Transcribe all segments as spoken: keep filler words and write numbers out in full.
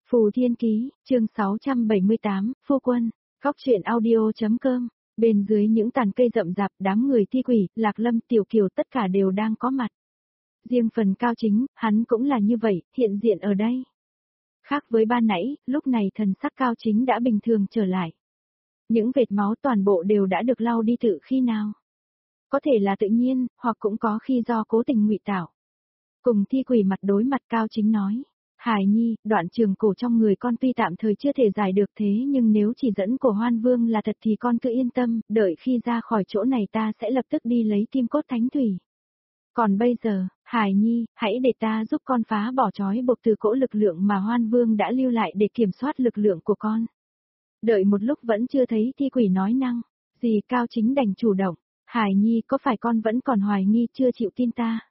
Phù Thiên Ký, chương sáu trăm bảy mươi tám, Phu Quân, Góc truyện audio.com. Bên dưới những tàn cây rậm rạp, đám người thi quỷ, Lạc Lâm, Tiểu Kiều tất cả đều đang có mặt. Riêng phần Cao Chính, hắn cũng là như vậy, hiện diện ở đây. Khác với ban nãy, lúc này thần sắc Cao Chính đã bình thường trở lại. Những vệt máu toàn bộ đều đã được lau đi tự khi nào. Có thể là tự nhiên, hoặc cũng có khi do cố tình ngụy tạo. Cùng thi quỷ mặt đối mặt Cao Chính nói. Hải Nhi, đoạn trường cổ trong người con tuy tạm thời chưa thể giải được thế nhưng nếu chỉ dẫn của Hoan Vương là thật thì con cứ yên tâm, đợi khi ra khỏi chỗ này ta sẽ lập tức đi lấy kim cốt thánh thủy. Còn bây giờ, Hải Nhi, hãy để ta giúp con phá bỏ trói buộc từ cỗ lực lượng mà Hoan Vương đã lưu lại để kiểm soát lực lượng của con. Đợi một lúc vẫn chưa thấy thi quỷ nói năng, gì Cao Chính đành chủ động, Hải Nhi có phải con vẫn còn hoài nghi chưa chịu tin ta?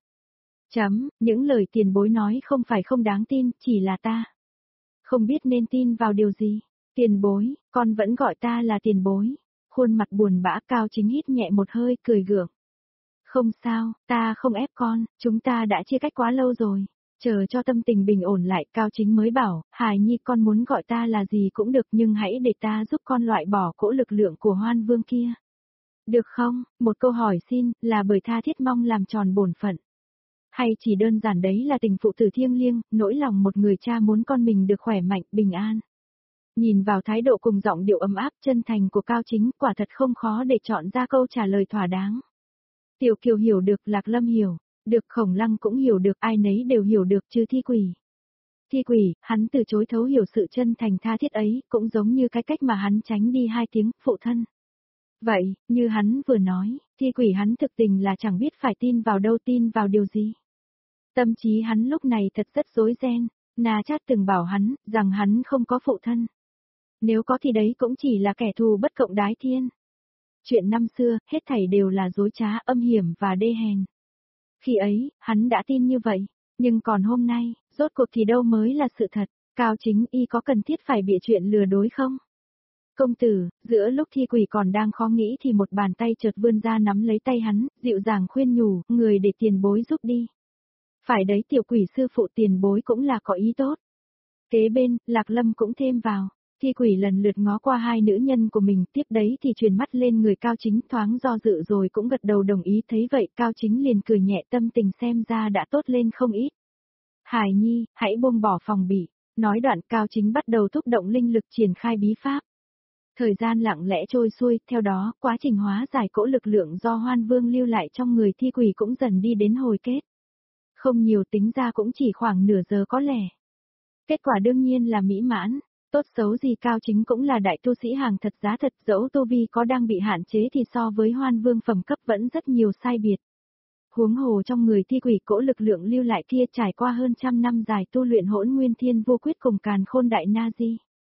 Chấm, những lời tiền bối nói không phải không đáng tin, chỉ là ta không biết nên tin vào điều gì. Tiền bối, con vẫn gọi ta là tiền bối. Khuôn mặt buồn bã Cao Chính hít nhẹ một hơi, cười gượng. Không sao, ta không ép con, chúng ta đã chia cách quá lâu rồi. Chờ cho tâm tình bình ổn lại, Cao Chính mới bảo, Hải Nhi con muốn gọi ta là gì cũng được nhưng hãy để ta giúp con loại bỏ cỗ lực lượng của Hoan Vương kia. Được không? Một câu hỏi xin, là bởi tha thiết mong làm tròn bổn phận. Hay chỉ đơn giản đấy là tình phụ tử thiêng liêng, nỗi lòng một người cha muốn con mình được khỏe mạnh, bình an. Nhìn vào thái độ cùng giọng điệu ấm áp chân thành của Cao Chính, quả thật không khó để chọn ra câu trả lời thỏa đáng. Tiểu Kiều hiểu được, Lạc Lâm hiểu, được Khổng Lăng cũng hiểu được, ai nấy đều hiểu được chứ thi quỷ. Thi quỷ, hắn từ chối thấu hiểu sự chân thành tha thiết ấy, cũng giống như cái cách mà hắn tránh đi hai tiếng, phụ thân. Vậy, như hắn vừa nói, thi quỷ hắn thực tình là chẳng biết phải tin vào đâu, tin vào điều gì. Tâm trí hắn lúc này thật rất rối ren, Na Chát từng bảo hắn, rằng hắn không có phụ thân. Nếu có thì đấy cũng chỉ là kẻ thù bất cộng đái thiên. Chuyện năm xưa, hết thảy đều là dối trá, âm hiểm và đê hèn. Khi ấy, hắn đã tin như vậy, nhưng còn hôm nay, rốt cuộc thì đâu mới là sự thật, Cao Chính y có cần thiết phải bịa chuyện lừa dối không? Công tử, giữa lúc thi quỷ còn đang khó nghĩ thì một bàn tay chợt vươn ra nắm lấy tay hắn, dịu dàng khuyên nhủ, người để tiền bối giúp đi. Phải đấy, tiểu quỷ sư phụ, tiền bối cũng là có ý tốt. Kế bên, Lạc Lâm cũng thêm vào, thi quỷ lần lượt ngó qua hai nữ nhân của mình, tiếp đấy thì truyền mắt lên người Cao Chính, thoáng do dự rồi cũng gật đầu đồng ý. Thấy vậy Cao Chính liền cười nhẹ, tâm tình xem ra đã tốt lên không ít. Hải Nhi, hãy buông bỏ phòng bị. Nói đoạn Cao Chính bắt đầu thúc động linh lực triển khai bí pháp. Thời gian lặng lẽ trôi xuôi, theo đó, quá trình hóa giải cỗ lực lượng do Hoan Vương lưu lại trong người thi quỷ cũng dần đi đến hồi kết. Không nhiều, tính ra cũng chỉ khoảng nửa giờ có lẽ. Kết quả đương nhiên là mỹ mãn, tốt xấu gì Cao Chính cũng là đại tu sĩ hàng thật giá thật, dẫu tu vi có đang bị hạn chế thì so với Hoan Vương phẩm cấp vẫn rất nhiều sai biệt. Huống hồ trong người thi quỷ cỗ lực lượng lưu lại kia trải qua hơn trăm năm dài tu luyện Hỗn Nguyên Thiên Vô Quyết cùng Càn Khôn Đại Na Di.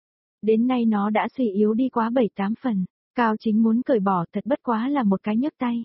Đến nay nó đã suy yếu đi quá bảy tám phần, Cao Chính muốn cởi bỏ thật bất quá là một cái nhấc tay.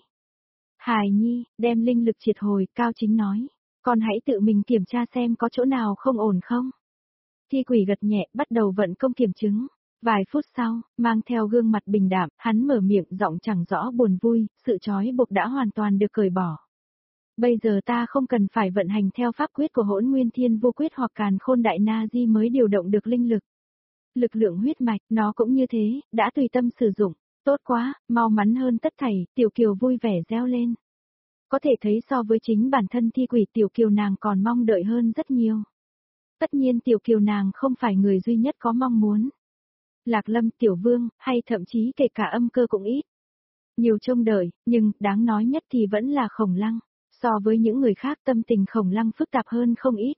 Hải Nhi, đem linh lực triệt hồi, Cao Chính nói, con hãy tự mình kiểm tra xem có chỗ nào không ổn không. Thi quỷ gật nhẹ, bắt đầu vận công kiểm chứng. Vài phút sau, mang theo gương mặt bình đạm, hắn mở miệng giọng chẳng rõ buồn vui, sự trói buộc đã hoàn toàn được cởi bỏ. Bây giờ ta không cần phải vận hành theo pháp quyết của Hỗn Nguyên Thiên Vô Quyết hoặc Càn Khôn Đại Na Di mới điều động được linh lực. Lực lượng huyết mạch, nó cũng như thế, đã tùy tâm sử dụng, tốt quá, mau mắn hơn tất thảy, Tiểu Kiều vui vẻ reo lên. Có thể thấy so với chính bản thân thi quỷ, Tiểu Kiều nàng còn mong đợi hơn rất nhiều. Tất nhiên Tiểu Kiều nàng không phải người duy nhất có mong muốn. Lạc Lâm, Tiểu Vương, hay thậm chí kể cả Âm Cơ cũng ít. Nhiều trông đợi, nhưng đáng nói nhất thì vẫn là Khổng Lăng. So với những người khác tâm tình Khổng Lăng phức tạp hơn không ít.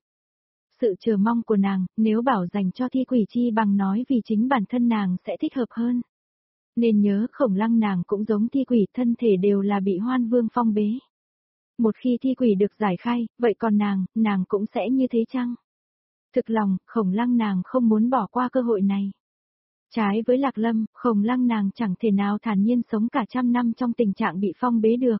Sự chờ mong của nàng, nếu bảo dành cho thi quỷ chi bằng nói vì chính bản thân nàng sẽ thích hợp hơn. Nên nhớ Khổng Lăng nàng cũng giống thi quỷ, thân thể đều là bị Hoan Vương phong bế. Một khi thi quỷ được giải khai, vậy còn nàng, nàng cũng sẽ như thế chăng? Thực lòng, Khổng Lăng nàng không muốn bỏ qua cơ hội này. Trái với Lạc Lâm, Khổng Lăng nàng chẳng thể nào thản nhiên sống cả trăm năm trong tình trạng bị phong bế được.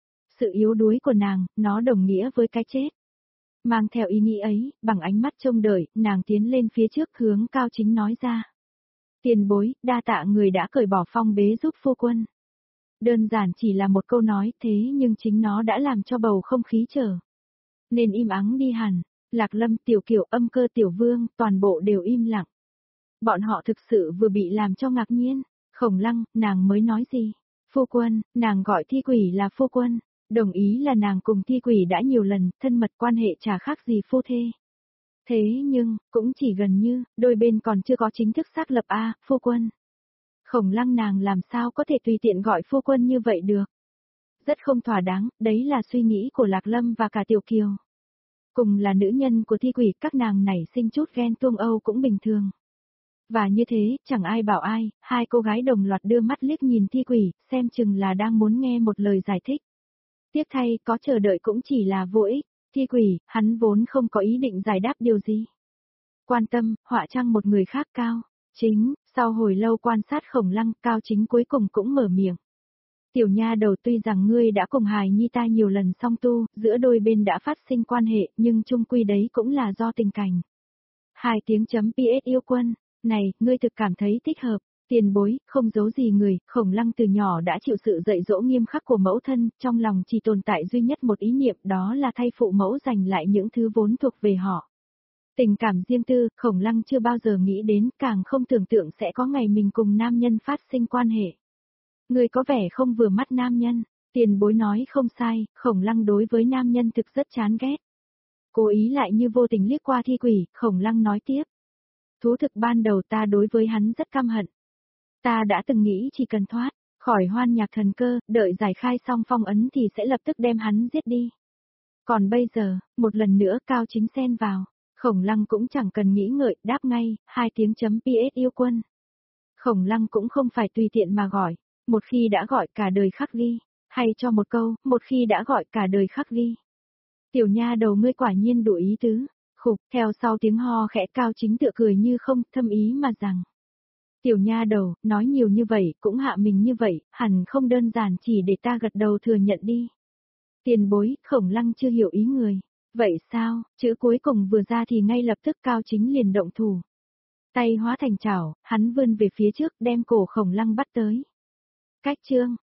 Sự yếu đuối của nàng, nó đồng nghĩa với cái chết. Mang theo ý nghĩ ấy, bằng ánh mắt trông đợi, nàng tiến lên phía trước hướng Cao Chính nói ra. Tiền bối, đa tạ người đã cởi bỏ phong bế giúp phu quân. Đơn giản chỉ là một câu nói thế nhưng chính nó đã làm cho bầu không khí trở nên im ắng đi hẳn. Lạc Lâm, Tiểu Kiều, Âm Cơ, Tiểu Vương, toàn bộ đều im lặng. Bọn họ thực sự vừa bị làm cho ngạc nhiên. Khổng Lăng, nàng mới nói gì? Phu quân, nàng gọi thi quỷ là phu quân, đồng ý là nàng cùng thi quỷ đã nhiều lần, thân mật quan hệ chả khác gì phu thê. Thế nhưng, cũng chỉ gần như, đôi bên còn chưa có chính thức xác lập a, phu quân. Khổng Lăng nàng làm sao có thể tùy tiện gọi phu quân như vậy được. Rất không thỏa đáng, đấy là suy nghĩ của Lạc Lâm và cả Tiểu Kiều. Cùng là nữ nhân của thi quỷ, các nàng nảy sinh chút ghen tuông âu cũng bình thường. Và như thế, chẳng ai bảo ai, hai cô gái đồng loạt đưa mắt liếc nhìn thi quỷ, xem chừng là đang muốn nghe một lời giải thích. Tiếc thay, có chờ đợi cũng chỉ là vô ích, thi quỷ, hắn vốn không có ý định giải đáp điều gì. Quan tâm, họa trang một người khác Cao Chính, sau hồi lâu quan sát Khổng Lăng, Cao Chính cuối cùng cũng mở miệng. Tiểu nha đầu, tuy rằng ngươi đã cùng hài nhi ta nhiều lần song tu, giữa đôi bên đã phát sinh quan hệ, nhưng chung quy đấy cũng là do tình cảnh. Hai tiếng chấm ps yêu quân, này, ngươi thực cảm thấy thích hợp, tiền bối, không giấu gì người, Khổng Lăng từ nhỏ đã chịu sự dạy dỗ nghiêm khắc của mẫu thân, trong lòng chỉ tồn tại duy nhất một ý niệm, đó là thay phụ mẫu giành lại những thứ vốn thuộc về họ. Tình cảm riêng tư, Khổng Lăng chưa bao giờ nghĩ đến, càng không tưởng tượng sẽ có ngày mình cùng nam nhân phát sinh quan hệ. Người có vẻ không vừa mắt nam nhân, tiền bối nói không sai, Khổng Lăng đối với nam nhân thực rất chán ghét. Cố ý lại như vô tình liếc qua thi quỷ, Khổng Lăng nói tiếp. Thú thực ban đầu ta đối với hắn rất căm hận. Ta đã từng nghĩ chỉ cần thoát khỏi hoan nhạc thần cơ, đợi giải khai xong phong ấn thì sẽ lập tức đem hắn giết đi. Còn bây giờ, một lần nữa Cao Chính xen vào, Khổng Lăng cũng chẳng cần nghĩ ngợi, đáp ngay, hai tiếng chấm ps yêu quân. Khổng Lăng cũng không phải tùy tiện mà gọi, một khi đã gọi cả đời khắc ghi, hay cho một câu, một khi đã gọi cả đời khắc ghi. Tiểu nha đầu ngươi quả nhiên đủ ý tứ, khục, theo sau tiếng ho khẽ Cao Chính tựa cười như không, thâm ý mà rằng. Tiểu nha đầu, nói nhiều như vậy, cũng hạ mình như vậy, hẳn không đơn giản chỉ để ta gật đầu thừa nhận đi. Tiền bối, Khổng Lăng chưa hiểu ý người. Vậy sao, chữ cuối cùng vừa ra thì ngay lập tức Cao Chính liền động thủ. Tay hóa thành chảo, hắn vươn về phía trước đem cổ Khổng Lăng bắt tới. Cách chương,